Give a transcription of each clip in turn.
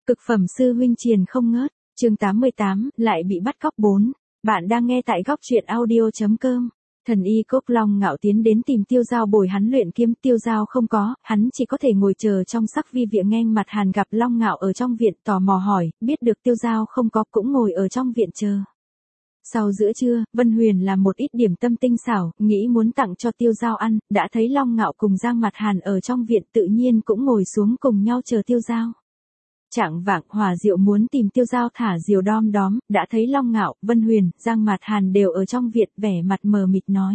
Cực phẩm sư huynh triền không ngớt, chương 88, lại bị bắt cóc 4. Bạn đang nghe tại góc truyện audio.com. Thần y Cốc Long Ngạo tiến đến tìm Tiêu Dao bồi hắn luyện kiếm, Tiêu Dao không có, hắn chỉ có thể ngồi chờ trong sắc vi viện nghênh mặt Hàn gặp Long Ngạo ở trong viện, tò mò hỏi, biết được Tiêu Dao không có cũng ngồi ở trong viện chờ. Sau giữa trưa, Vân Huyền làm một ít điểm tâm tinh xảo, nghĩ muốn tặng cho Tiêu Dao ăn, đã thấy Long Ngạo cùng Giang Mặt Hàn ở trong viện tự nhiên cũng ngồi xuống cùng nhau chờ Tiêu Dao. Chạng vạng Hòa Diệu muốn tìm Tiêu Dao thả diều đom đóm, đã thấy Long Ngạo, Vân Huyền, Giang Mạt Hàn đều ở trong viện, vẻ mặt mờ mịt nói.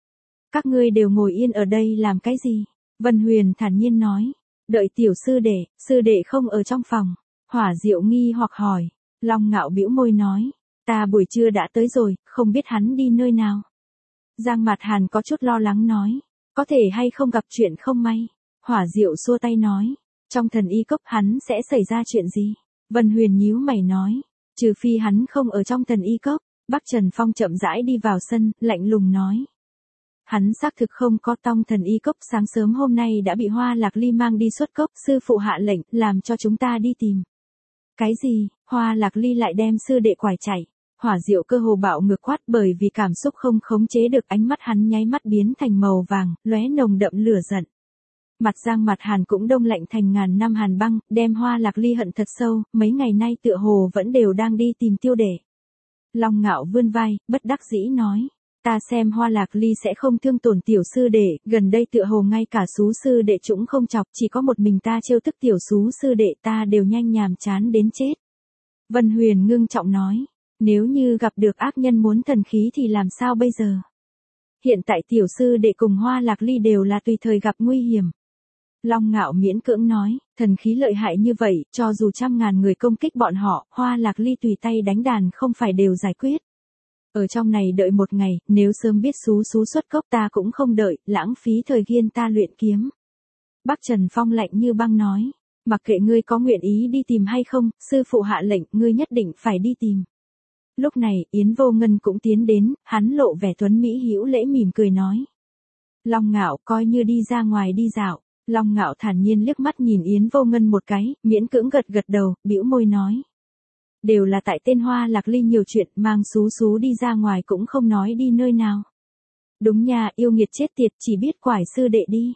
Các ngươi đều ngồi yên ở đây làm cái gì? Vân Huyền thản nhiên nói. Đợi tiểu sư đệ không ở trong phòng. Hòa Diệu nghi hoặc hỏi. Long Ngạo bĩu môi nói. Ta buổi trưa đã tới rồi, không biết hắn đi nơi nào. Giang Mạt Hàn có chút lo lắng nói. Có thể hay không gặp chuyện không may. Hòa Diệu xua tay nói. Trong thần y cốc hắn sẽ xảy ra chuyện gì? Vân Huyền nhíu mày nói. Trừ phi hắn không ở trong thần y cốc. Bắc Trần Phong chậm rãi đi vào sân, lạnh lùng nói. Hắn xác thực không có trong thần y cốc, sáng sớm hôm nay đã bị Hoa Lạc Ly mang đi xuất cốc, sư phụ hạ lệnh, làm cho chúng ta đi tìm. Cái gì? Hoa Lạc Ly lại đem sư đệ quải chạy. Hỏa Diệu cơ hồ bạo ngược quát, bởi vì cảm xúc không khống chế được, ánh mắt hắn nháy mắt biến thành màu vàng, lóe nồng đậm lửa giận. Mặt Giang Mạt Hàn cũng đông lạnh thành ngàn năm hàn băng, đem Hoa Lạc Ly hận thật sâu, mấy ngày nay tựa hồ vẫn đều đang đi tìm Tiêu Đệ. Long Ngạo vươn vai, bất đắc dĩ nói, ta xem Hoa Lạc Ly sẽ không thương tổn tiểu sư đệ, gần đây tựa hồ ngay cả Sú sư đệ cũng không chọc, chỉ có một mình ta trêu tức tiểu Sú sư đệ, ta đều nhanh nhàm chán đến chết. Vân Huyền ngưng trọng nói, nếu như gặp được ác nhân muốn thần khí thì làm sao bây giờ? Hiện tại tiểu sư đệ cùng Hoa Lạc Ly đều là tùy thời gặp nguy hiểm. Long Ngạo miễn cưỡng nói, thần khí lợi hại như vậy, cho dù 100.000 người công kích bọn họ, Hoa Lạc Ly tùy tay đánh đàn không phải đều giải quyết. Ở trong này đợi một ngày, nếu sớm biết Sú xuất cốc ta cũng không đợi, lãng phí thời gian ta luyện kiếm. Bắc Trần Phong lạnh như băng nói, mặc kệ ngươi có nguyện ý đi tìm hay không, sư phụ hạ lệnh, ngươi nhất định phải đi tìm. Lúc này, Yến Vô Ngân cũng tiến đến, hắn lộ vẻ tuấn mỹ hữu lễ mỉm cười nói. Long Ngạo coi như đi ra ngoài đi dạo. Long Ngạo thản nhiên liếc mắt nhìn Yến Vô Ngân một cái, miễn cưỡng gật đầu, bĩu môi nói. Đều là tại tên Hoa Lạc Ly nhiều chuyện, mang Sú đi ra ngoài cũng không nói đi nơi nào. Đúng nha, yêu nghiệt chết tiệt, chỉ biết quải sư đệ đi.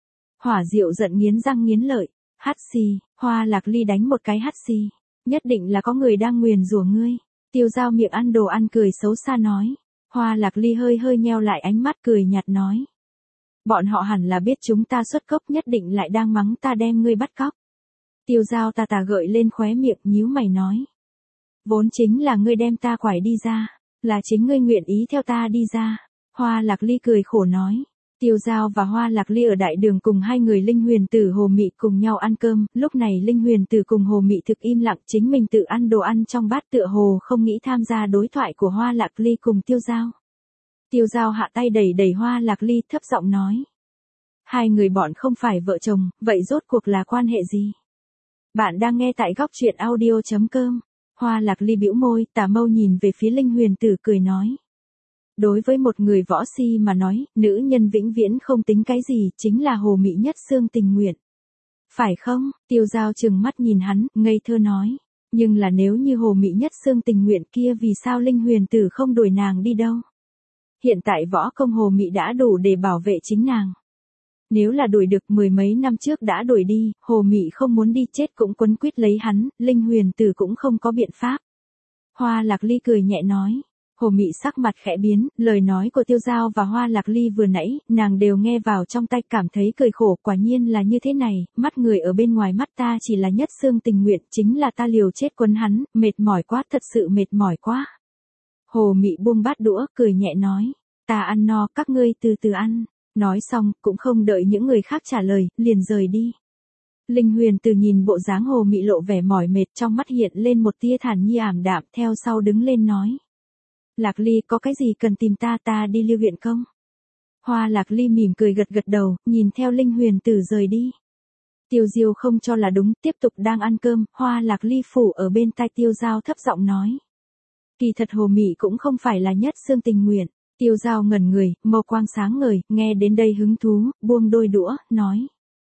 Hỏa Diệu giận nghiến răng nghiến lợi, hắt xì, Hoa Lạc Ly đánh một cái hắt xì. Nhất định là có người đang nguyền rủa ngươi. Tiêu Dao miệng ăn đồ ăn cười xấu xa nói. Hoa Lạc Ly hơi nheo lại ánh mắt cười nhạt nói. Bọn họ hẳn là biết chúng ta xuất cốc, nhất định lại đang mắng ta đem ngươi bắt cóc. Tiêu Dao tà gợi lên khóe miệng, nhíu mày nói. Vốn chính là ngươi đem ta quải đi ra, là chính ngươi nguyện ý theo ta đi ra. Hoa Lạc Ly cười khổ nói. Tiêu Dao và Hoa Lạc Ly ở đại đường cùng hai người Linh Huyền Tử Hồ Mị cùng nhau ăn cơm, lúc này Linh Huyền Tử cùng Hồ Mị thực im lặng, chính mình tự ăn đồ ăn trong bát, tựa hồ không nghĩ tham gia đối thoại của Hoa Lạc Ly cùng Tiêu Dao. Tiêu Dao hạ tay đẩy Hoa Lạc Ly, thấp giọng nói. Hai người bọn không phải vợ chồng, vậy rốt cuộc là quan hệ gì? Bạn đang nghe tại góc truyện audio.com. Hoa Lạc Ly bĩu môi, tà mâu nhìn về phía Linh Huyền Tử cười nói. Đối với một người võ si mà nói, nữ nhân vĩnh viễn không tính cái gì, chính là Hồ Mị nhất xương tình nguyện. Phải không? Tiêu Dao trừng mắt nhìn hắn, ngây thơ nói. Nhưng là nếu như Hồ Mị nhất xương tình nguyện kia, vì sao Linh Huyền Tử không đuổi nàng đi đâu? Hiện tại võ công Hồ Mị đã đủ để bảo vệ chính nàng. Nếu là đuổi được, mười mấy năm trước đã đuổi đi, Hồ Mị không muốn đi chết cũng quấn quýt lấy hắn, Linh Huyền Tử cũng không có biện pháp. Hoa Lạc Ly cười nhẹ nói. Hồ Mị sắc mặt khẽ biến, lời nói của Tiêu Dao và Hoa Lạc Ly vừa nãy, nàng đều nghe vào trong tai, cảm thấy cười khổ, quả nhiên là như thế này, mắt người ở bên ngoài mắt ta chỉ là nhất xương tình nguyện, chính là ta liều chết quấn hắn, mệt mỏi quá, thật sự mệt mỏi quá. Hồ Mị buông bát đũa, cười nhẹ nói, ta ăn no, các ngươi từ từ ăn. Nói xong, cũng không đợi những người khác trả lời, liền rời đi. Linh Huyền Tử nhìn bộ dáng Hồ Mị lộ vẻ mỏi mệt, trong mắt hiện lên một tia thản nhi ảm đạm, theo sau đứng lên nói. Lạc Ly, có cái gì cần tìm ta đi Lưu Viện không? Hoa Lạc Ly mỉm cười gật đầu, nhìn theo Linh Huyền Tử rời đi. Tiêu Diêu không cho là đúng, tiếp tục đang ăn cơm, Hoa Lạc Ly phủ ở bên tai Tiêu Dao thấp giọng nói. Kỳ thật Hồ Mị cũng không phải là nhất xương tình nguyện. Tiêu Dao ngẩn người, mâu quang sáng ngời, nghe đến đây hứng thú, buông đôi đũa, nói.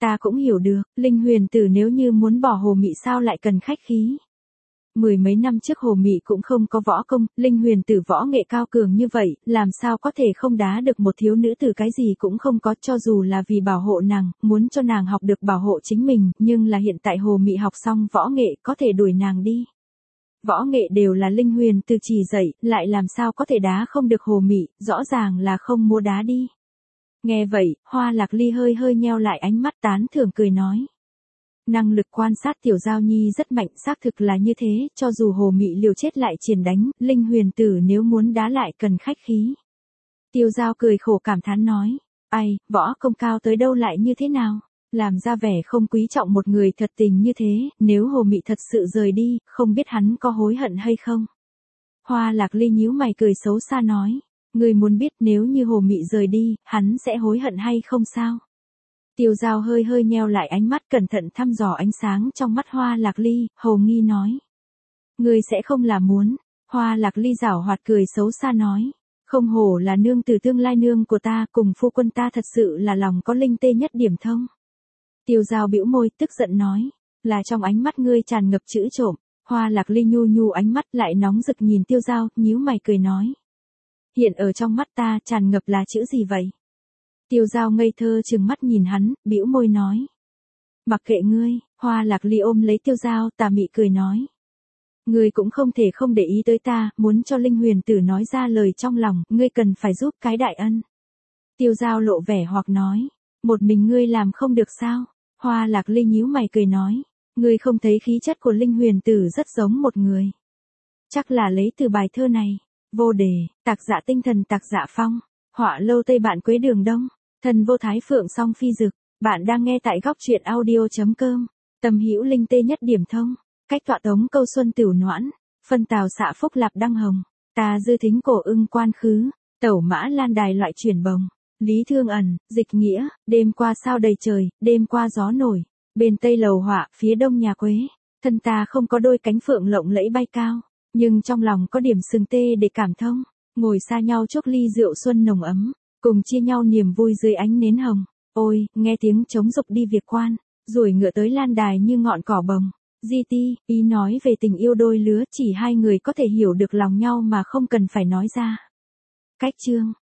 Ta cũng hiểu được, Linh Huyền Tử nếu như muốn bỏ Hồ Mị sao lại cần khách khí. Mười mấy năm trước Hồ Mị cũng không có võ công, Linh Huyền Tử võ nghệ cao cường như vậy, làm sao có thể không đá được một thiếu nữ tử cái gì cũng không có, cho dù là vì bảo hộ nàng, muốn cho nàng học được bảo hộ chính mình, nhưng là hiện tại Hồ Mị học xong võ nghệ có thể đuổi nàng đi. Võ nghệ đều là Linh Huyền Tử chỉ dạy, lại làm sao có thể đá không được Hồ Mị, rõ ràng là không mua đá đi. Nghe vậy, Hoa Lạc Ly hơi hơi nheo lại ánh mắt tán thưởng cười nói. Năng lực quan sát Tiểu Giao Nhi rất mạnh, xác thực là như thế, cho dù Hồ Mị liều chết lại triển đánh, Linh Huyền Tử nếu muốn đá lại cần khách khí. Tiêu Giao cười khổ cảm thán nói, ai, võ công cao tới đâu lại như thế nào, làm ra vẻ không quý trọng một người thật tình như thế, nếu Hồ Mị thật sự rời đi, không biết hắn có hối hận hay không. Hoa Lạc Ly nhíu mày cười xấu xa nói, ngươi muốn biết nếu như Hồ Mị rời đi, hắn sẽ hối hận hay không sao? Tiêu Giao hơi hơi nheo lại ánh mắt cẩn thận thăm dò ánh sáng trong mắt Hoa Lạc Ly, hồ nghi nói. Ngươi sẽ không là muốn. Hoa Lạc Ly giảo hoạt cười xấu xa nói. Không hổ là nương tử tương lai nương của ta, cùng phu quân ta thật sự là lòng có linh tê nhất điểm thông. Tiêu Giao bĩu môi tức giận nói. Là trong ánh mắt ngươi tràn ngập chữ trộm. Hoa Lạc Ly nhu nhu ánh mắt lại nóng rực nhìn Tiêu Giao, nhíu mày cười nói. Hiện ở trong mắt ta tràn ngập là chữ gì vậy? Tiêu Giao ngây thơ trừng mắt nhìn hắn, bĩu môi nói. Mặc kệ ngươi, Hoa Lạc Ly ôm lấy Tiêu Giao, tà mị cười nói. Ngươi cũng không thể không để ý tới ta, muốn cho Linh Huyền Tử nói ra lời trong lòng, ngươi cần phải giúp cái đại ân. Tiêu Giao lộ vẻ hoặc nói. Một mình ngươi làm không được sao? Hoa Lạc Ly nhíu mày cười nói. Ngươi không thấy khí chất của Linh Huyền Tử rất giống một người. Chắc là lấy từ bài thơ này. Vô đề, tạc dạ tinh thần tạc dạ phong. Họa lâu tây bạn quế đường đông. Thần vô thái phượng song phi dực. Bạn đang nghe tại góc truyện audio.com. Tầm hữu linh tê nhất điểm thông. Cách tọa tống câu xuân tửu noãn. Phân tào xạ phúc lạp đăng hồng. Ta dư thính cổ ưng quan khứ. Tẩu mã lan đài loại chuyển bồng. Lý thương ẩn, dịch nghĩa. Đêm qua sao đầy trời, đêm qua gió nổi. Bên tây lầu họa, phía đông nhà quế. Thân ta không có đôi cánh phượng lộng lẫy bay cao. Nhưng trong lòng có điểm sừng tê để cảm thông. Ngồi xa nhau chốc ly rượu xuân nồng ấm. Cùng chia nhau niềm vui dưới ánh nến hồng. Ôi, nghe tiếng trống dục đi việc quan. Ruổi ngựa tới lan đài như ngọn cỏ bồng. Di ti, ý nói về tình yêu đôi lứa chỉ hai người có thể hiểu được lòng nhau mà không cần phải nói ra. Cách chương.